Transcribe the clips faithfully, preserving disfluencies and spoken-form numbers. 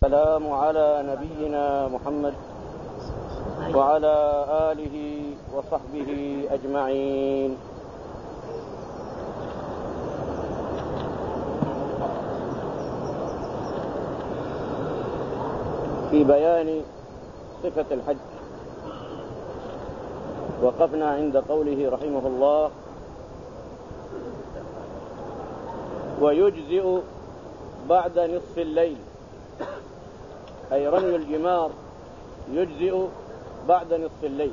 والسلام على نبينا محمد وعلى آله وصحبه أجمعين. في بيان صفة الحج وقفنا عند قوله رحمه الله: ويجزئ بعد نصف الليل، أي رمي الجمار يجزئ بعد نصف الليل،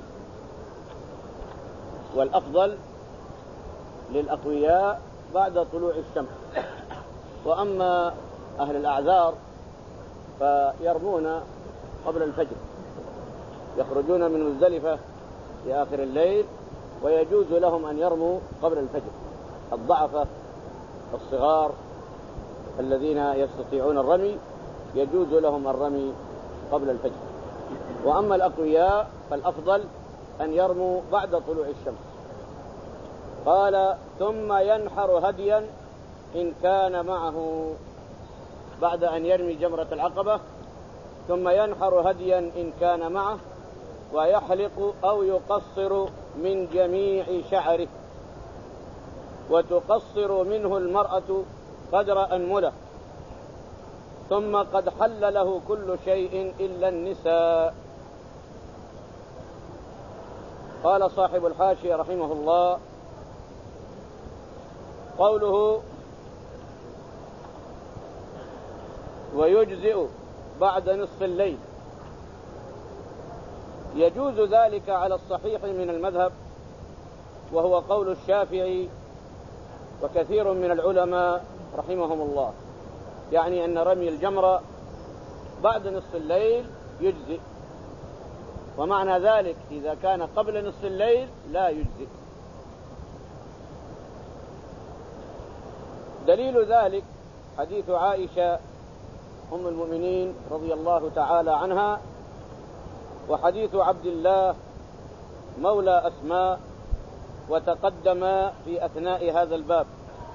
والأفضل للأقوياء بعد طلوع الشمس. وأما أهل الأعذار فيرمون قبل الفجر، يخرجون من مزدلفة في آخر الليل ويجوز لهم أن يرموا قبل الفجر. الضعفة الصغار الذين يستطيعون الرمي يجوز لهم الرمي قبل الفجر. وأما الأقوياء فالأفضل أن يرموا بعد طلوع الشمس. قال: ثم ينحر هديا إن كان معه، بعد أن يرمي جمرة العقبة ثم ينحر هديا إن كان معه، ويحلق أو يقصر من جميع شعره، وتقصر منه المرأة قدر أنملة، ثم قد حل له كل شيء إلا النساء. قال صاحب الحاشية رحمه الله: قوله ويجزئ بعد نصف الليل، يجوز ذلك على الصحيح من المذهب، وهو قول الشافعي وكثير من العلماء رحمهم الله، يعني أن رمي الجمرة بعد نصف الليل يجزئ، ومعنى ذلك إذا كان قبل نصف الليل لا يجزئ. دليل ذلك حديث عائشة أم المؤمنين رضي الله تعالى عنها، وحديث عبد الله مولى أسماء، وتقدم في أثناء هذا الباب.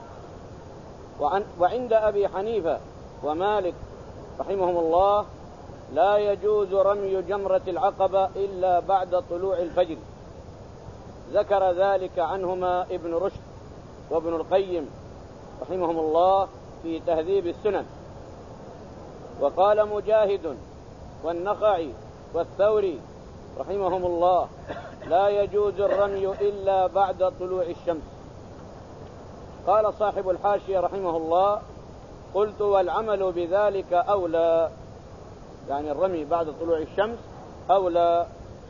وعند أبي حنيفة ومالك رحمهم الله لا يجوز رمي جمرة العقبة إلا بعد طلوع الفجر. ذكر ذلك عنهما ابن رشد وابن القيم رحمهم الله في تهذيب السنن. وقال مجاهد والنخعي والثوري رحمهم الله لا يجوز الرمي إلا بعد طلوع الشمس. قال صاحب الحاشية رحمه الله: قلت والعمل بذلك أولى، يعني الرمي بعد طلوع الشمس أولى،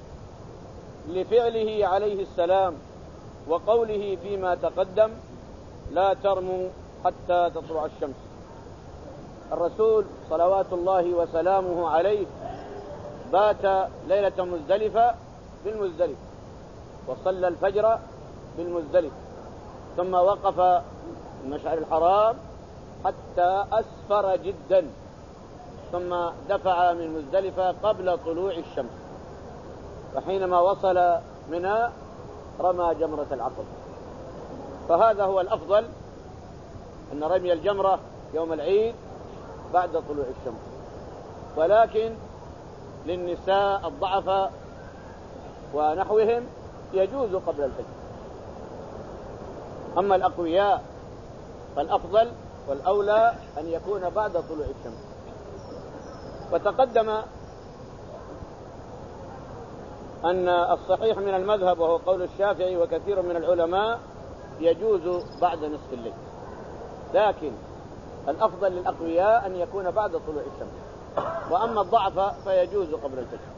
لفعله عليه السلام وقوله فيما تقدم: لا ترموا حتى تطلع الشمس. الرسول صلوات الله وسلامه عليه بات ليلة مزدلفة بالمزدلف، وصلى الفجر بالمزدلف، ثم وقف المشعر الحرام حتى أسفر جدا، ثم دفع من مزدلفة قبل طلوع الشمس، وحينما وصل منى رمى جمرة العقبة. فهذا هو الأفضل، أن رمي الجمرة يوم العيد بعد طلوع الشمس، ولكن للنساء الضعفاء ونحوهم يجوز قبل الفجر. أما الأقوياء فالأفضل والأولى أن يكون بعد طلوع الشمس. وتقدم أن الصحيح من المذهب وهو قول الشافعي وكثير من العلماء يجوز بعد نصف الليل، لكن الأفضل للأقوياء أن يكون بعد طلوع الشمس، وأما الضعف فيجوز قبل الفجر.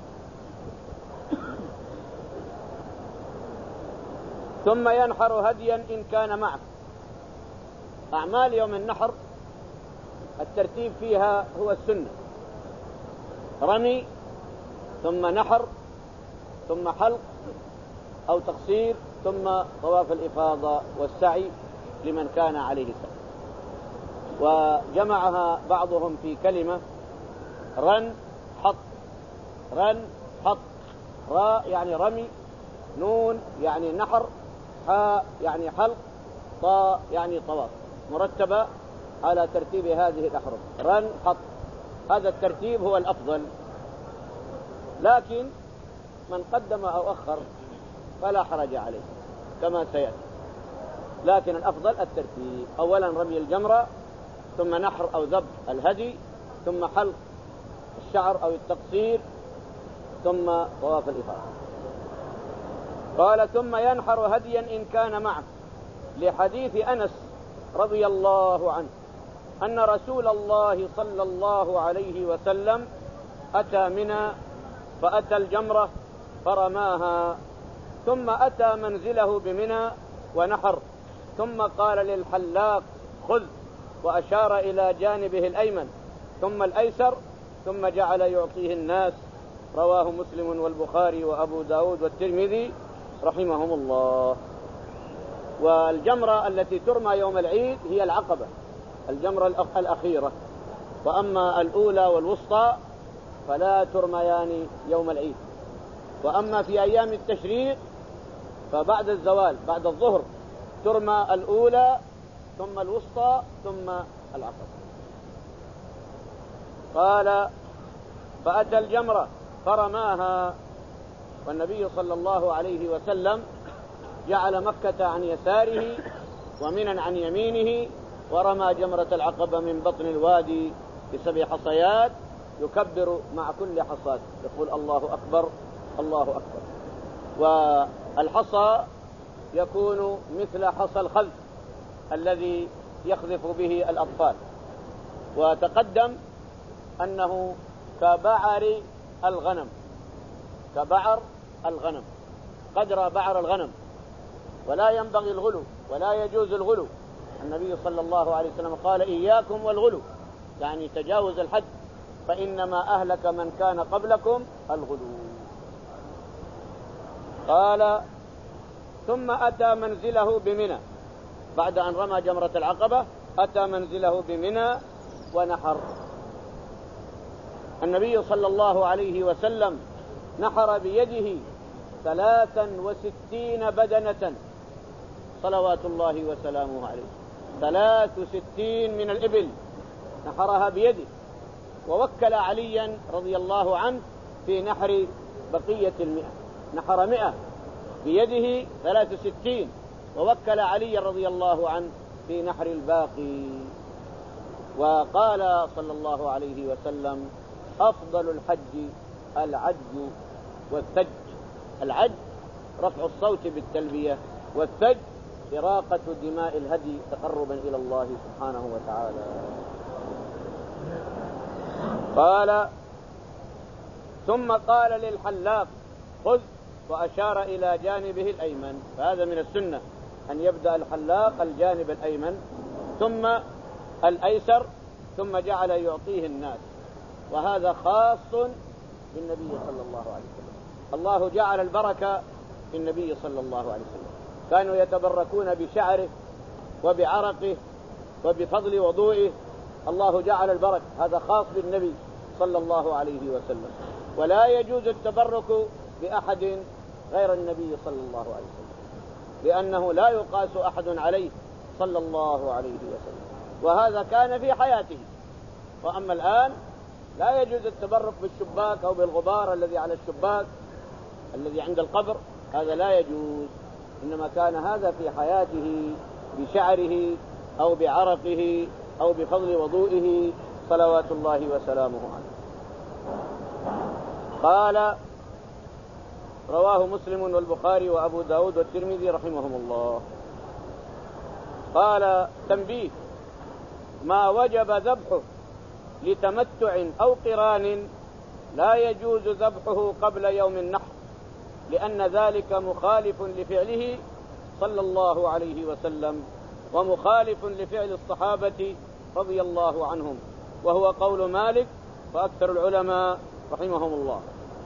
ثم ينحر هديا إن كان معه. أعمال يوم النحر الترتيب فيها هو السنة: رمي ثم نحر ثم حلق أو تقصير ثم طواف الإفاضة والسعي لمن كان عليه سعي. وجمعها بعضهم في كلمة: رن حط، رن حط، راء يعني رمي، نون يعني نحر، حاء يعني حلق، طاء يعني طواف، مرتبة على ترتيب هذه الأحرف: رن حط. هذا الترتيب هو الأفضل، لكن من قدم أو أخر فلا حرج عليه كما سيأتي، لكن الأفضل الترتيب. أولا رمي الجمرة، ثم نحر أو ذبح الهدي، ثم حلق الشعر أو التقصير، ثم طواف الإفاضة. قال ثم ينحر هديا إن كان معه، لحديث أنس رضي الله عنه أن رسول الله صلى الله عليه وسلم أتى منى فأتى الجمرة فرماها، ثم أتى منزله بمنى ونحر، ثم قال للحلاق خذ، وأشار إلى جانبه الأيمن ثم الأيسر، ثم جعل يعطيه الناس. رواه مسلم والبخاري وأبو داود والترمذي رحمهم الله. والجمرة التي ترمى يوم العيد هي العقبة، الجمرة الأخيرة، وأما الأولى والوسطى فلا ترميان يوم العيد. وأما في أيام التشريق فبعد الزوال بعد الظهر ترمى الأولى ثم الوسطى ثم العقبة. قال فأتى الجمرة فرماها، والنبي صلى الله عليه وسلم جعل مكة عن يساره ومنى عن يمينه، ورمى جمرة العقبة من بطن الوادي بسبع حصيات، يكبر مع كل حصاة، يقول الله أكبر الله أكبر. والحصى يكون مثل حصى الخلف الذي يخذف به الأطفال، وتقدم أنه كبعر الغنم، كبعر الغنم، قدر بعر الغنم، ولا ينبغي الغلو ولا يجوز الغلو. النبي صلى الله عليه وسلم قال إياكم والغلو، يعني تجاوز الحد، فإنما أهلك من كان قبلكم الغلو. قال ثم أتى منزله بمنى، بعد أن رمى جمرة العقبة أتى منزله بمنى ونحر. النبي صلى الله عليه وسلم نحر بيده ثلاثا وستين بدنة صلوات الله وسلامه عليه، ثلاث وستين من الإبل نحرها بيده، ووكل عليا رضي الله عنه في نحر بقية المئة، نحر مئة بيده ثلاث وستين، ووكل علي رضي الله عنه في نحر الباقي. وقال صلى الله عليه وسلم أفضل الحج العج والثج. العج رفع الصوت بالتلبية، والثج إراقة دماء الهدي تقربا إلى الله سبحانه وتعالى. قال ثم قال للحلاق خذ، وأشار إلى جانبه الأيمن، فهذا من السنة أن يبدأ الحلاق الجانب الأيمن ثم الأيسر، ثم جعل يعطيه الناس، وهذا خاص بالنبي صلى الله عليه وسلم. الله جعل البركة في النبي صلى الله عليه وسلم، كانوا يتبركون بشعره وبعرقه وبفضل وضوئه، الله جعل البركة، هذا خاص بالنبي صلى الله عليه وسلم. ولا يجوز التبرك بأحد غير النبي صلى الله عليه وسلم، لأنه لا يقاس أحد عليه صلى الله عليه وسلم، وهذا كان في حياته. وأما الآن لا يجوز التبرك بالشباك أو بالغبار الذي على الشباك الذي عند القبر، هذا لا يجوز، إنما كان هذا في حياته بشعره أو بعرقه أو بفضل وضوئه صلوات الله وسلامه عليه. قال رواه مسلم والبخاري وأبو داود والترمذي رحمهم الله. قال تنبيه: ما وجب ذبحه لتمتع أو قران لا يجوز ذبحه قبل يوم النحر، لأن ذلك مخالف لفعله صلى الله عليه وسلم، ومخالف لفعل الصحابة رضي الله عنهم، وهو قول مالك وأكثر العلماء رحمهم الله.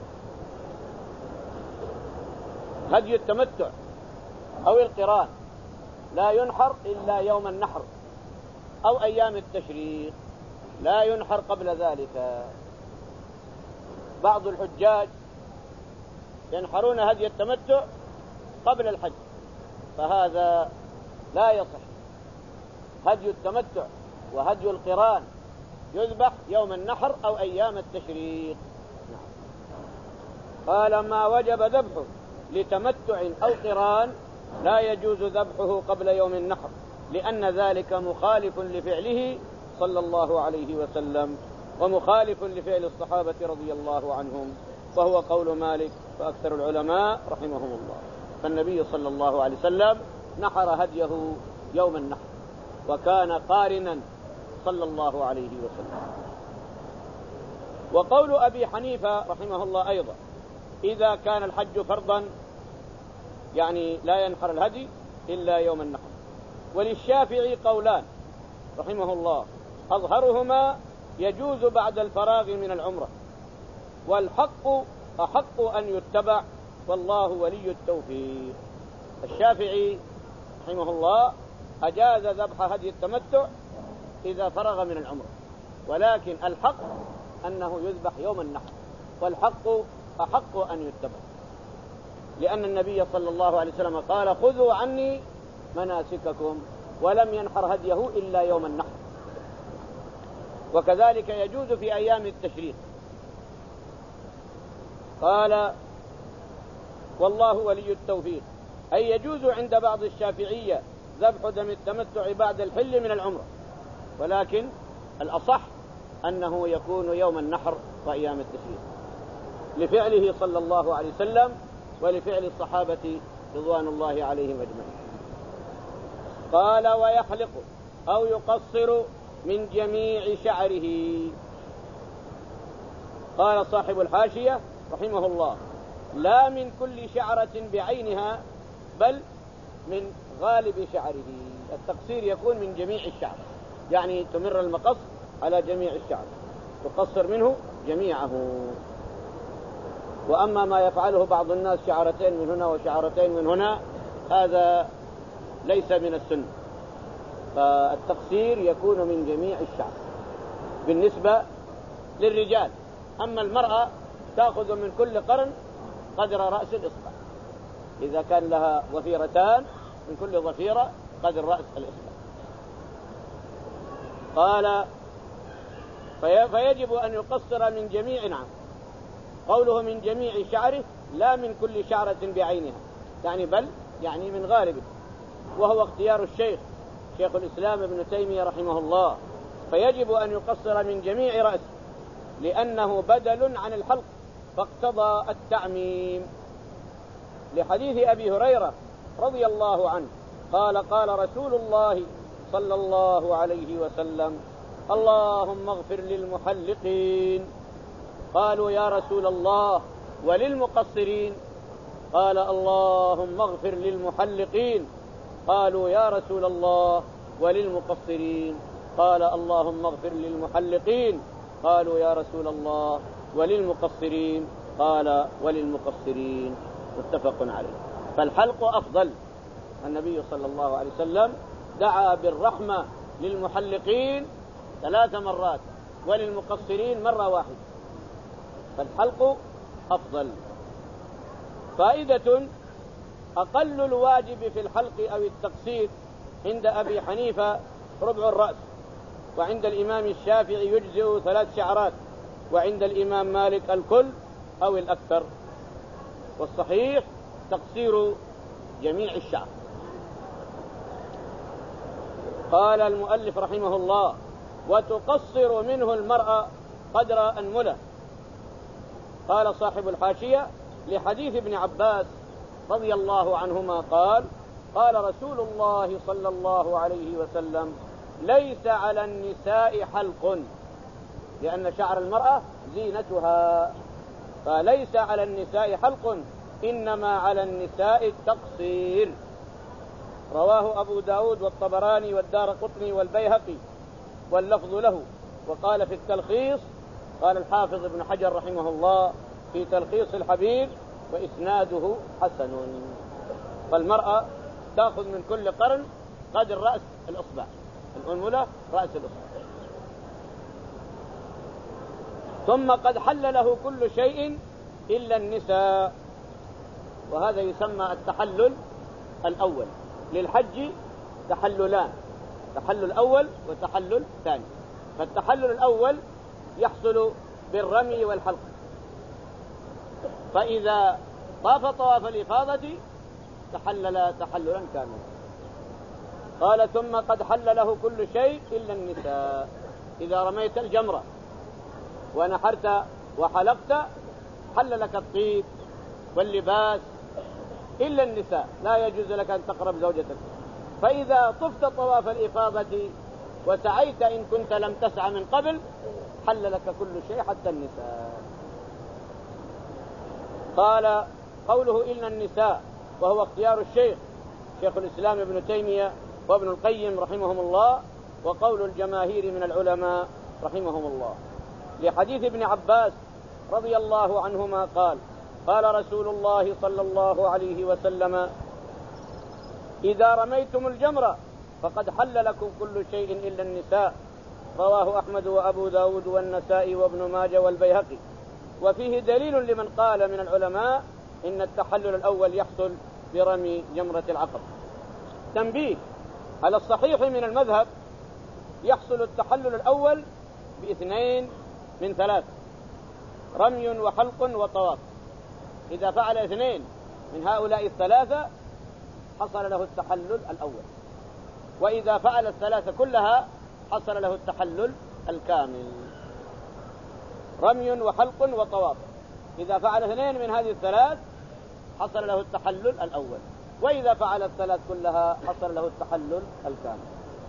هدي التمتع أو القران لا ينحر إلا يوم النحر أو أيام التشريق، لا ينحر قبل ذلك. بعض الحجاج ينحرون هدي التمتع قبل الحج، فهذا لا يصح. هدي التمتع وهدي القران يذبح يوم النحر أو أيام التشريق. قال ما وجب ذبحه لتمتع أو قران لا يجوز ذبحه قبل يوم النحر، لأن ذلك مخالف لفعله صلى الله عليه وسلم ومخالف لفعل الصحابة رضي الله عنهم، وهو قول مالك وأكثر العلماء رحمهم الله. فالنبي صلى الله عليه وسلم نحر هديه يوم النحر وكان قارنا صلى الله عليه وسلم. وقول أبي حنيفة رحمه الله أيضا إذا كان الحج فرضا يعني لا ينحر الهدي إلا يوم النحر. وللشافعي قولان رحمه الله أظهرهما يجوز بعد الفراغ من العمرة، والحق أحق أن يتبع والله ولي التوفيق. الشافعي رحمه الله أجاز ذبح هدي التمتع إذا فرغ من العمرة، ولكن الحق أنه يذبح يوم النحر، والحق أحق أن يتبع، لأن النبي صلى الله عليه وسلم قال خذوا عني مناسككم، ولم ينحر هديه إلا يوم النحر. وكذلك يجوز في أيام التشريق. قال والله ولي التوفيق، أي يجوز عند بعض الشافعية ذبح دم التمتع بعد الحل من العمرة، ولكن الأصح أنه يكون يوم النحر وأيام التشريق لفعله صلى الله عليه وسلم ولفعل الصحابة رضوان الله عليهم أجمعين. قال ويحلق أو يقصر من جميع شعره. قال صاحب الحاشية رحمه الله لا من كل شعرة بعينها بل من غالب شعره. التقصير يكون من جميع الشعر، يعني تمر المقص على جميع الشعر، تقصر منه جميعه. وأما ما يفعله بعض الناس شعرتين من هنا وشعرتين من هنا هذا ليس من السنة، فالتقصير يكون من جميع الشعر بالنسبة للرجال. أما المرأة تأخذ من كل قرن قدر رأس الإصبع، إذا كان لها ضفيرتان من كل ضفيرة قدر رأس الإصبع. قال في فيجب أن يقصر من جميع، نعم قوله من جميع شعره لا من كل شعرة بعينها، يعني بل يعني من غالبه، وهو اختيار الشيخ شيخ الإسلام ابن تيمية رحمه الله. فيجب أن يقصر من جميع رأسه لأنه بدل عن الحلق فاقتضى التعميم، لحديث أبي هريرة رضي الله عنه قال قال رسول الله صلى الله عليه وسلم اللهم اغفر للمحلقين. قالوا يا رسول الله وللمقصرين؟ قال اللهم اغفر للمحلقين. قالوا يا رسول الله وللمقصرين؟ قال اللهم اغفر للمحلقين. قالوا يا رسول الله وللمقصرين؟ قال وللمقصرين. متفق عليه. فالحلق أفضل. النبي صلى الله عليه وسلم دعا بالرحمة للمحلقين ثلاث مرات وللمقصرين مرة واحدة، فالحلق أفضل. فائدة: أقل الواجب في الحلق أو التقصير عند أبي حنيفة ربع الرأس، وعند الإمام الشافعي يجزئ ثلاث شعرات، وعند الإمام مالك الكل أو الأكثر. والصحيح تقصير جميع الشعر. قال المؤلف رحمه الله: وتقصر منه المرأة قدر أنملة. قال صاحب الحاشية: لحديث ابن عباس رضي الله عنهما قال: قال رسول الله صلى الله عليه وسلم: ليس على النساء حلق، لأن شعر المرأة زينتها، فليس على النساء حلق، إنما على النساء التقصير. رواه أبو داود والطبراني والدارقطني والبيهقي واللفظ له. وقال في التلخيص، قال الحافظ ابن حجر رحمه الله في تلخيص الحبيب: وإسناده حسن. فالمرأة تأخذ من كل قرن قدر رأس الإصبع، الأنملة رأس الإصبع. ثم قد حل له كل شيء إلا النساء، وهذا يسمى التحلل الأول. للحج تحللان: تحلل أول وتحلل ثاني. فالتحلل الأول يحصل بالرمي والحلق، فإذا طاف طواف الإفاضة تحلل تحللا كاملا. قال ثم قد حل له كل شيء إلا النساء. إذا رميت الجمرة ونحرت وحلقت حل لك الطيب واللباس إلا النساء، لا يجوز لك أن تقرب زوجتك. فإذا طفت طواف الإفاضة وسعيت إن كنت لم تسع من قبل حل لك كل شيء حتى النساء. قال قوله إلا النساء وهو اختيار الشيخ شيخ الإسلام ابن تيمية وابن القيم رحمهم الله، وقول الجماهير من العلماء رحمهم الله، لحديث ابن عباس رضي الله عنهما قال قال رسول الله صلى الله عليه وسلم إذا رميتم الجمرة فقد حل لكم كل شيء إلا النساء. رواه أحمد وأبو داود والنسائي وابن ماجه والبيهقي. وفيه دليل لمن قال من العلماء إن التحلل الأول يحصل برمي جمرة العقبة. تنبيه: على الصحيح من المذهب يحصل التحلل الأول باثنين من ثلاث: رمي وحلق وطواف. إذا فعل اثنين من هؤلاء الثلاثة حصل له التحلل الأول، وإذا فعل الثلاثة كلها حصل له التحلل الكامل. رمي وحلق وطواف، إذا فعل اثنين من هذه الثلاث حصل له التحلل الأول، وإذا فعل الثلاث كلها حصل له التحلل الكامل.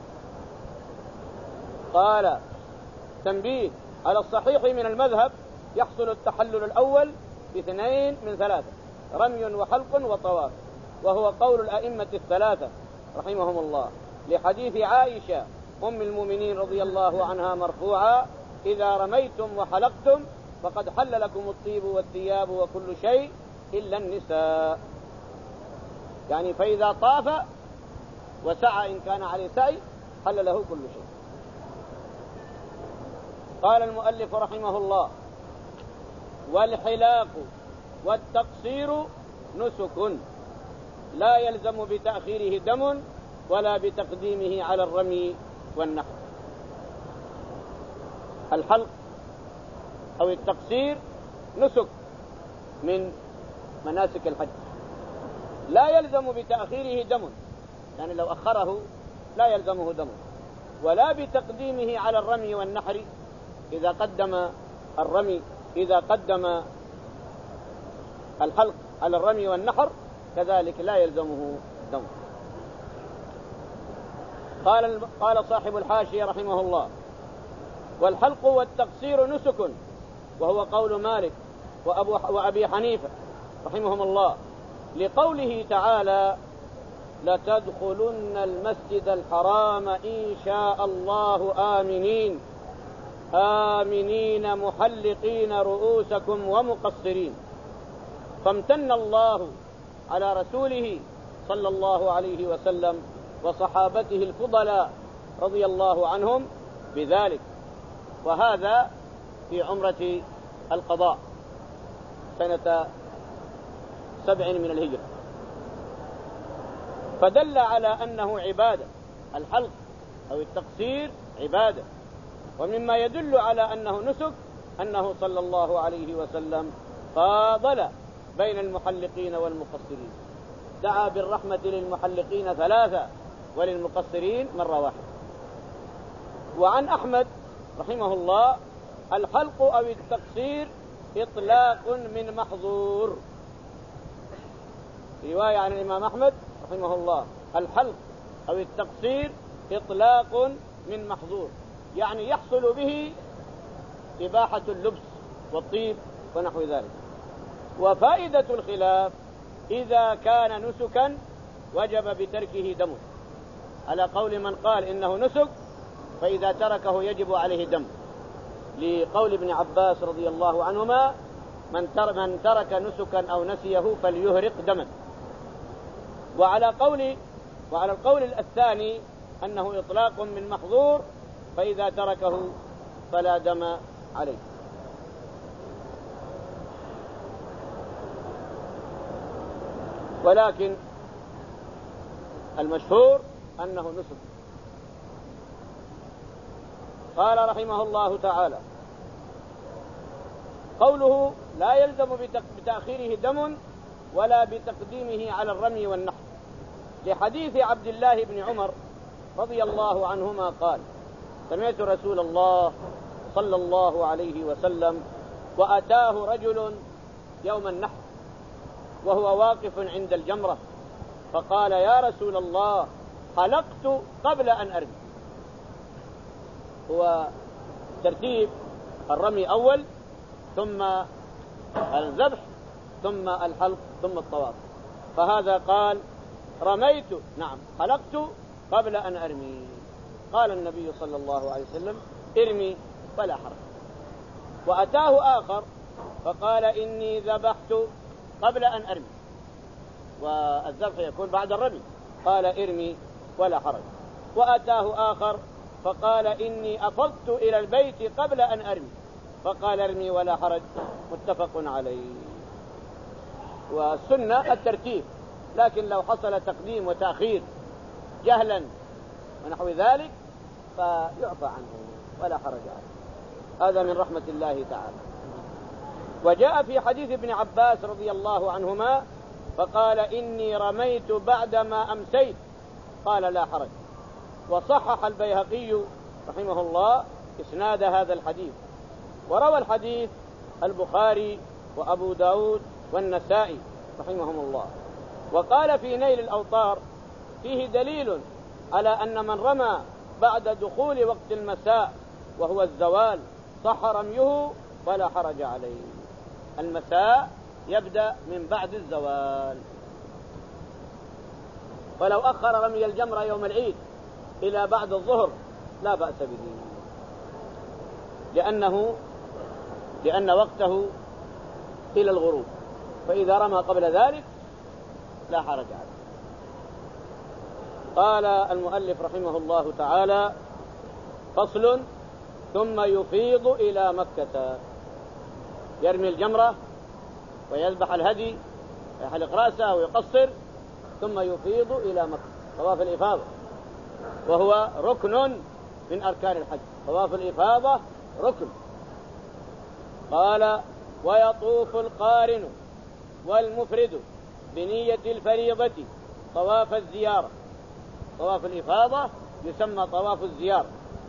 قال: تنبيه: على الصحيح من المذهب يحصل التحلل الأول باثنين من ثلاثة: رمي وحلق وطواف، وهو قول الأئمة الثلاثة رحمهم الله، لحديث عائشة أم المؤمنين رضي الله عنها مرفوعا: إذا رميتم وحلقتم فقد حل لكم الطيب والثياب وكل شيء إلا النساء. يعني فإذا طاف وسعى إن كان عليه سعي حل له كل شيء. قال المؤلف رحمه الله: والحلاق والتقصير نسك لا يلزم بتأخيره دم ولا بتقديمه على الرمي والنحر. الحلق أو التقصير نسك من مناسك الحج، لا يلزم بتأخيره دم، يعني لو أخره لا يلزمه دم، ولا بتقديمه على الرمي والنحر، إذا قدم الرمي إذا قدم الحلق على الرمي والنحر كذلك لا يلزمه دم. قال قال صاحب الحاشية رحمه الله: والحلق والتقصير نسك، وهو قول مالك وأبو وأبي حنيفة رحمهم الله، لقوله تعالى: لتدخلن المسجد الحرام إن شاء الله آمنين آمنين محلقين رؤوسكم ومقصرين. فامتن الله على رسوله صلى الله عليه وسلم وصحابته الفضلاء رضي الله عنهم بذلك، وهذا في عمرة القضاء سنة سبع من الهجرة، فدل على أنه عبادة. الحلق أو التقصير عبادة. ومما يدل على أنه نسك أنه صلى الله عليه وسلم فاضل بين المحلقين والمقصرين، دعا بالرحمة للمحلقين ثلاثة وللمقصرين مرة واحدة. وعن أحمد رحمه الله: الحلق أو التقصير إطلاق من محظور. رواية عن الإمام أحمد رحمه الله: الحلق أو التقصير إطلاق من محظور، يعني يحصل به إباحة اللبس والطيب ونحو ذلك. وفائدة الخلاف: إذا كان نسكا وجب بتركه دم، على قول من قال إنه نسك فإذا تركه يجب عليه دم، لقول ابن عباس رضي الله عنهما: من ترك نسكا أو نسيه فليهرق دما. وعلى قول وعلى القول الثاني أنه إطلاق من محظور، فإذا تركه فلا دم عليه. ولكن المشهور أنه نسك. قال رحمه الله تعالى: قوله لا يلزم بتأخيره دم ولا بتقديمه على الرمي والنحر، لحديث عبد الله بن عمر رضي الله عنهما قال: سمعت رسول الله صلى الله عليه وسلم وأتاه رجل يوم النحر وهو واقف عند الجمرة فقال: يا رسول الله حلقت قبل أن أرمي. هو ترتيب الرمي أول ثم الذبح ثم الحلق ثم الطواف، فهذا قال: رميت نعم حلقت قبل أن أرمي. قال النبي صلى الله عليه وسلم: ارمي فلا حرج. وأتاه آخر فقال: إني ذبحت قبل أن أرمي، والذبح يكون بعد الرمي، قال: ارمي ولا حرج. وأتاه آخر فقال: إني أفضت إلى البيت قبل أن أرمي، فقال: ارمي ولا حرج. متفق عليه. والسنة الترتيب، لكن لو حصل تقديم وتأخير جهلا ونحو ذلك فيعفى عنه ولا حرج عليه، هذا من رحمة الله تعالى. وجاء في حديث ابن عباس رضي الله عنهما فقال: إني رميت بعدما أمسيت، قال: لا حرج. وصحح البيهقي رحمه الله إسناد هذا الحديث. وروى الحديث البخاري وأبو داود والنسائي رحمهم الله. وقال في نيل الأوطار: فيه دليل على أن من رمى بعد دخول وقت المساء وهو الزوال صح رميه ولا حرج عليه. المساء يبدأ من بعد الزوال، ولو أخر رمي الجمرة يوم العيد إلى بعد الظهر لا بأس به، لأنه لأن وقته إلى الغروب، فإذا رمى قبل ذلك لا حرج عليه. قال المؤلف رحمه الله تعالى: فصل: ثم يفيض إلى مكة، يرمي الجمرة ويذبح الهدي ويحلق رأسه ويقصر، ثم يفيض إلى مكة، طواف الإفاضة، وهو ركن من أركان الحج. طواف الإفاضة ركن. قال: ويطوف القارن والمفرد بنية الفريضة طواف الزيارة. طواف الإفاضة يسمى طواف الزيارة.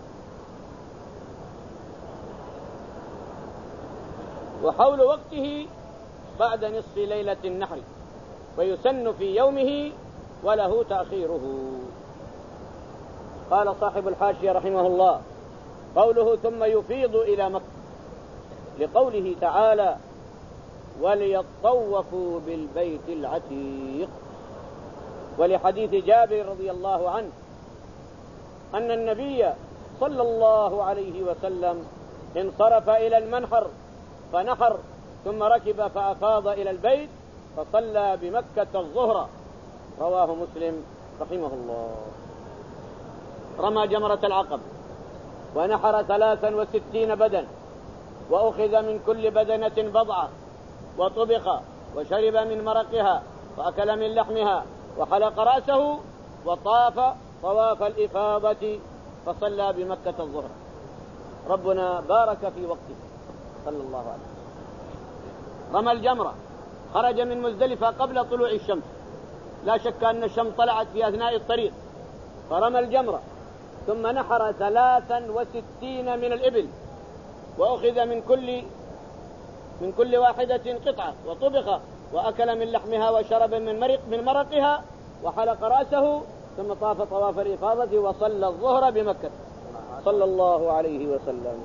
وحول وقته بعد نصف ليلة النحر، ويسن في يومه وله تأخيره. قال صاحب الحاشية رحمه الله: قوله ثم يفيض إلى مكة لقوله تعالى: وليطوفوا بالبيت العتيق، ولحديث جابر رضي الله عنه أن النبي صلى الله عليه وسلم انصرف إلى المنحر فنحر ثم ركب فأفاض إلى البيت فصلى بمكة الظهر. رواه مسلم رحمه الله. رمى جمرة العقبة ونحر ثلاثا وستين بدن، وأخذ من كل بدنة بضعة، وطبخ وشرب من مرقها وأكل من لحمها، وحلق رأسه، وطاف طواف الإفاضة فصلى بمكة الظهر. ربنا بارك في وقته صلى الله عليه وسلم. رمى الجمرة، خرج من مزدلفة قبل طلوع الشمس، لا شك أن الشمس طلعت في أثناء الطريق، فرمى الجمرة ثم نحر ثلاثا وستين من الإبل، وأخذ من كل من كل واحدة قطعة، وطبخ وأكل من لحمها وشرب من مرق من مرقها، وحلق رأسه، ثم طاف طواف الإفاضة وصلى الظهر بمكة صلى الله عليه وسلم.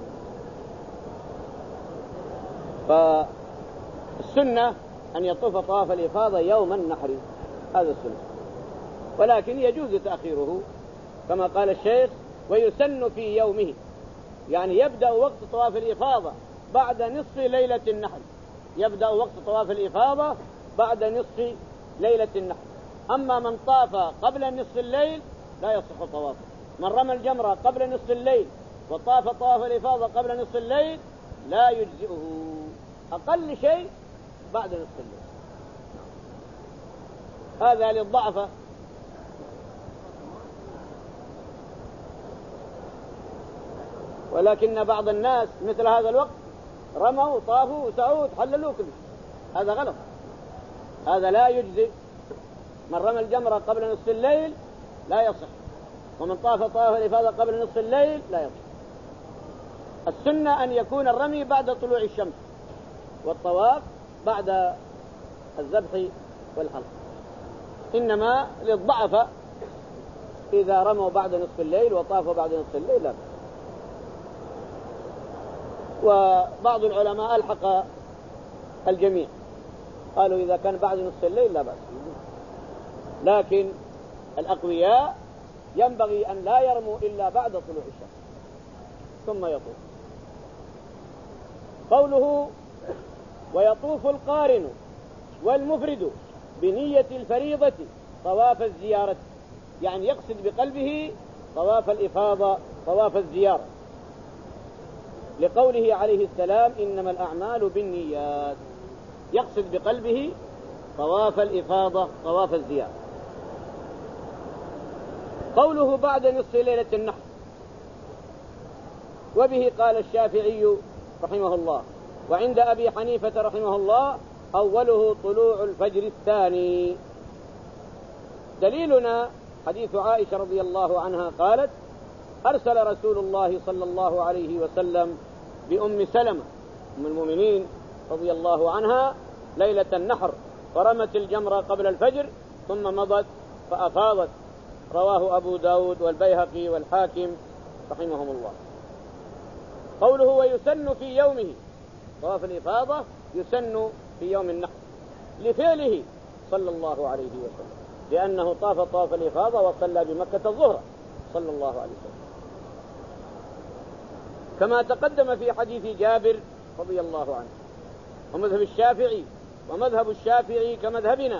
فالسنة أن يطوف طواف الإفاضة يوم النحر، هذا السنة، ولكن يجوز تأخيره كما قال الشيخ: ويسن في يومه، يعني يبدأ وقت طواف الإفاضة بعد نصف ليلة النحر، يبدأ وقت طواف الإفاضة بعد نصف ليلة النحر. أما من طاف قبل نصف الليل لا يصح طوافه. من رمى الجمرة قبل نصف الليل وطاف طواف الإفاضة قبل نصف الليل لا يجزئه، أقل شيء بعد نصف الليل. هذا للضعف. ولكن بعض الناس مثل هذا الوقت رموا طافوا وسعوا وتحللوا كله، هذا غلط، هذا لا يجزي. من رمى الجمرة قبل نصف الليل لا يصح، ومن طاف طواف الإفاضة قبل نصف الليل لا يصح. السنة أن يكون الرمي بعد طلوع الشمس، والطواف بعد الذبح والحلق، إنما للضعف إذا رموا بعد نصف الليل وطافوا بعد نصف الليل لا. وبعض العلماء ألحق الجميع، قالوا إذا كان بعد نصف الليل لا بأس، لكن الأقوياء ينبغي أن لا يرموا إلا بعد طلوع الشمس ثم يطوف. قوله ويطوف القارن والمفرد بنية الفريضة طواف الزيارة، يعني يقصد بقلبه طواف الإفاضة طواف الزيارة، لقوله عليه السلام إنما الأعمال بالنيات، يقصد بقلبه طواف الإفاضة طواف الزيارة. قوله بعد نصف ليلة النحر، وبه قال الشافعي رحمه الله، وعند أبي حنيفة رحمه الله أوله طلوع الفجر الثاني. دليلنا حديث عائشة رضي الله عنها قالت أرسل رسول الله صلى الله عليه وسلم بأم سلمة أم المؤمنين رضي الله عنها ليلة النحر، ورمت الجمرة قبل الفجر ثم مضت فأفاضت، رواه أبو داود والبيهقي والحاكم رحمهم الله. قوله ويسن في يومه، طواف الإفاضة يسن في يوم النحر لفعله صلى الله عليه وسلم، لأنه طاف طواف الإفاضة وصلى بمكة الظهر صلى الله عليه وسلم، كما تقدم في حديث جابر رضي الله عنه. ومذهب الشافعي ومذهب الشافعي كمذهبنا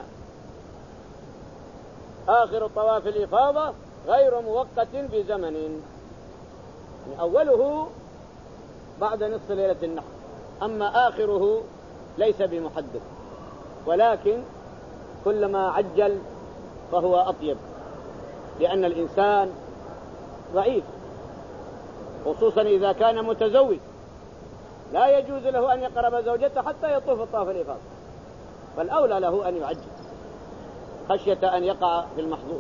آخر طواف الإفاضة غير موقت بزمن، يعني أوله بعد نصف ليلة النحر، أما آخره ليس بمحدد، ولكن كلما عجل فهو أطيب، لأن الإنسان ضعيف، خصوصا إذا كان متزوج لا يجوز له أن يقرب زوجته حتى يطوف طواف الإفاضة، فالأولى له أن يعجل خشية أن يقع في المحظور.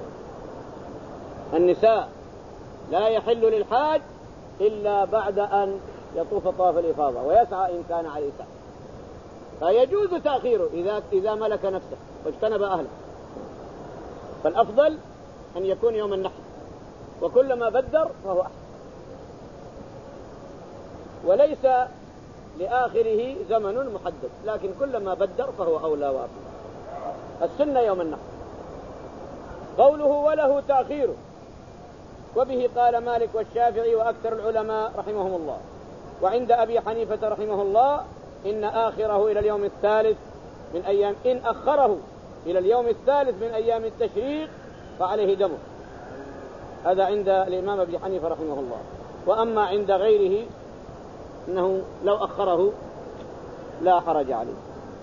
النساء لا يحل للحاج إلا بعد أن يطوف طواف الإفاضة ويسعى إن كان عليه سعي، فيجوز تأخيره إذا إذا ملك نفسه واجتنب أهله، فالأفضل أن يكون يوم النحر، وكلما بدر فهو أحسن، وليس لآخره زمن محدد، لكن كلما بدر فهو أولى وأفضل. السنة يوم النحر. قوله وله تأخيره، وبه قال مالك والشافعي وأكثر العلماء رحمهم الله. وعند أبي حنيفة رحمه الله إن آخره إلى اليوم الثالث من أيام، إن أخره إلى اليوم الثالث من أيام التشريق فعليه دمه، هذا عند الإمام أبي حنيفة رحمه الله. وأما عند غيره إنه لو أخره لا حرج عليه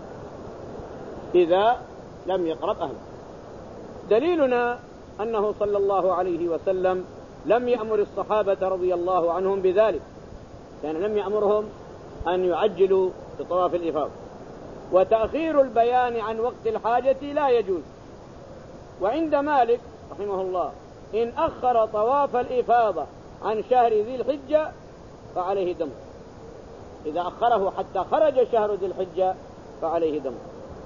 إذا لم يقرب أهله. دليلنا أنه صلى الله عليه وسلم لم يأمر الصحابة رضي الله عنهم بذلك، يعني لم يأمرهم أن يعجلوا بطواف الإفاضة، وتأخير البيان عن وقت الحاجة لا يجوز. وعند مالك رحمه الله إن أخر طواف الإفاضة عن شهر ذي الحجة فعليه دم، إذا أخره حتى خرج شهر ذي الحجة فعليه دم.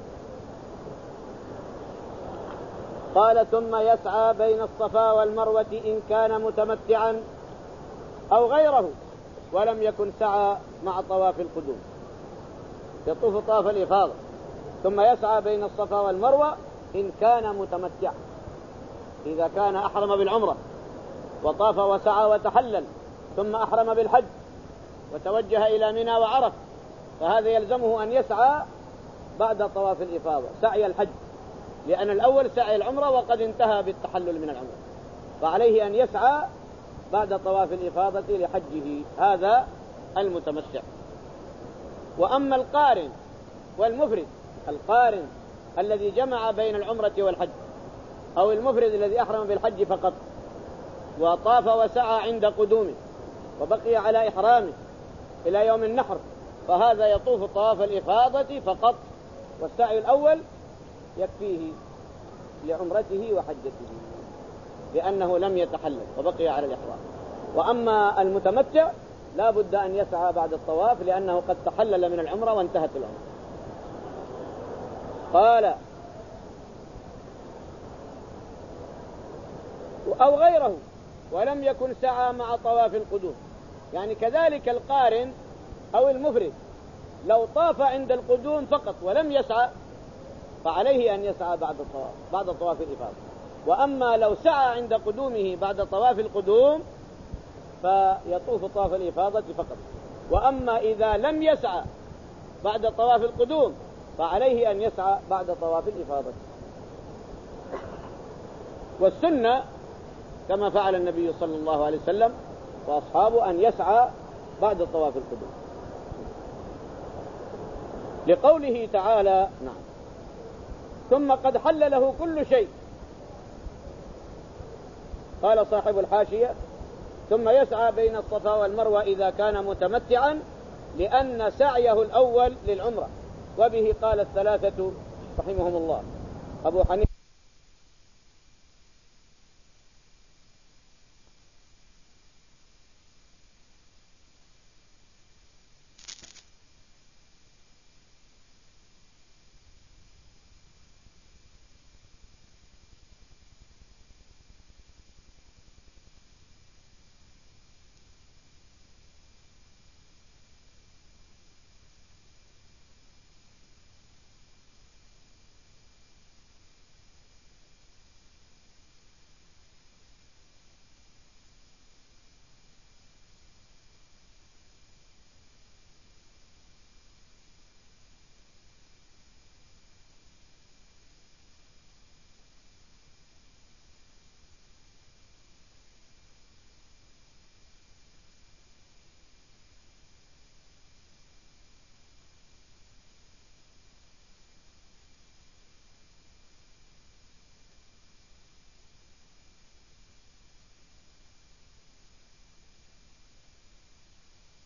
قال ثم يسعى بين الصفا والمروة إن كان متمتعا أو غيره ولم يكن سعى مع طواف القدوم، يطوف طواف الإفاضة ثم يسعى بين الصفا والمروة إن كان متمتعا، إذا كان أحرم بالعمرة وطاف وسعى وتحلل ثم أحرم بالحج وتوجه إلى منى وعرف، فهذا يلزمه أن يسعى بعد طواف الإفاضة سعي الحج، لأن الأول سعي العمرة وقد انتهى بالتحلل من العمرة، فعليه أن يسعى بعد طواف الإفاضة لحجه، هذا المتمتع. وأما القارن والمفرد، القارن الذي جمع بين العمرة والحج، أو المفرد الذي أحرم بالحج فقط وطاف وسعى عند قدومه وبقي على إحرامه إلى يوم النحر فهذا يطوف طواف الإفاضة فقط، والسعي الأول يكفيه لعمرته وحجته لأنه لم يتحلل وبقي على الإحرام. وأما المتمتع لا بد أن يسعى بعد الطواف لأنه قد تحلل من العمرة وانتهت العمرة. قال أو غيره ولم يكن سعى مع طواف القدوم، يعني كذلك القارن أو المفرد لو طاف عند القدوم فقط ولم يسعى فعليه أن يسعى بعد الطواف بعد طواف الإفاضة. وأما لو سعى عند قدومه بعد طواف القدوم فيطوف طواف الإفاضة فقط. وأما إذا لم يسعى بعد طواف القدوم فعليه أن يسعى بعد طواف الإفاضة. والسنة كما فعل النبي صلى الله عليه وسلم وأصحابه أن يسعى بعد طواف القدوم لقوله تعالى نعم ثم قد حل له كل شيء. قال صاحب الحاشية ثم يسعى بين الصفا والمروة إذا كان متمتعا لأن سعيه الأول للعمرة. وبه قال الثلاثة رحمهم الله أبو حنيفة